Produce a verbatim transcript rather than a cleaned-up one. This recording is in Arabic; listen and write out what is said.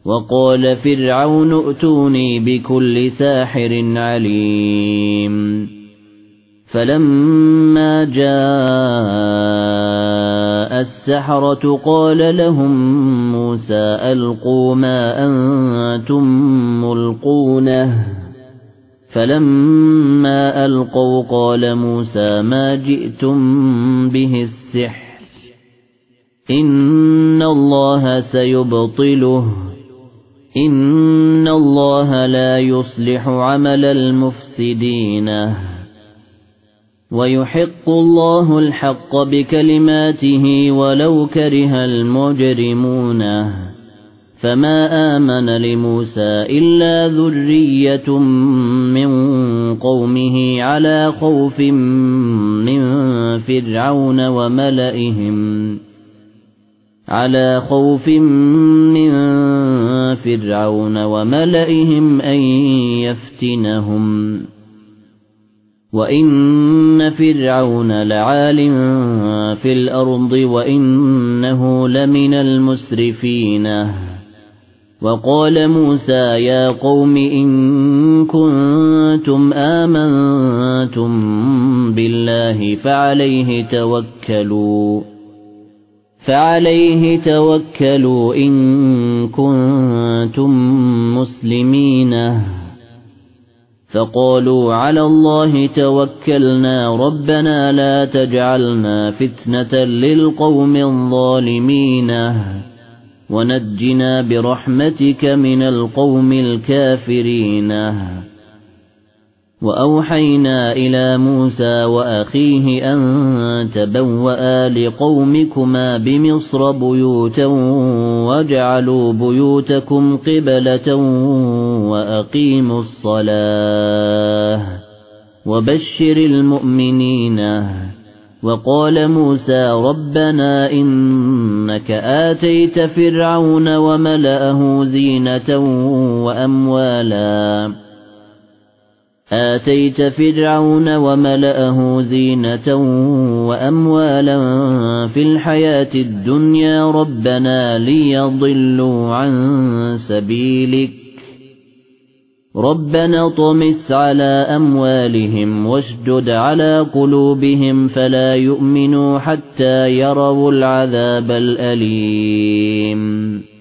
وقال فرعون ائتوني بكل ساحر عليم فلما جاء السحرة قال لهم موسى ألقوا ما أنتم ملقونه فلما ألقوا قال موسى ما جئتم به السحر إن الله سيبطله إن الله لا يصلح عمل المفسدين ويحق الله الحق بكلماته ولو كره المجرمون فما آمن لموسى إلا ذرية من قومه على خوف من فرعون وملئهم على خوف من فرعون وملئهم أن يفتنهم وإن فرعون لعال في الأرض وإنه لمن المسرفين وقال موسى يا قوم إن كنتم آمنتم بالله فعليه توكلوا فعليه توكلوا إن كنتم مسلمين فقالوا على الله توكلنا ربنا لا تجعلنا فتنة للقوم الظالمين ونجنا برحمتك من القوم الكافرين وأوحينا إلى موسى وأخيه أن تبوأ لقومكما بمصر بيوتا واجعلوا بيوتكم قبلة وأقيموا الصلاة وبشر المؤمنين وقال موسى ربنا إنك آتيت فرعون وملأه زينة وأموالا آتيت فرعون وملأه زينة وأموالا في الحياة الدنيا ربنا ليضلوا عن سبيلك ربنا طمس على أموالهم واشدد على قلوبهم فلا يؤمنوا حتى يروا العذاب الأليم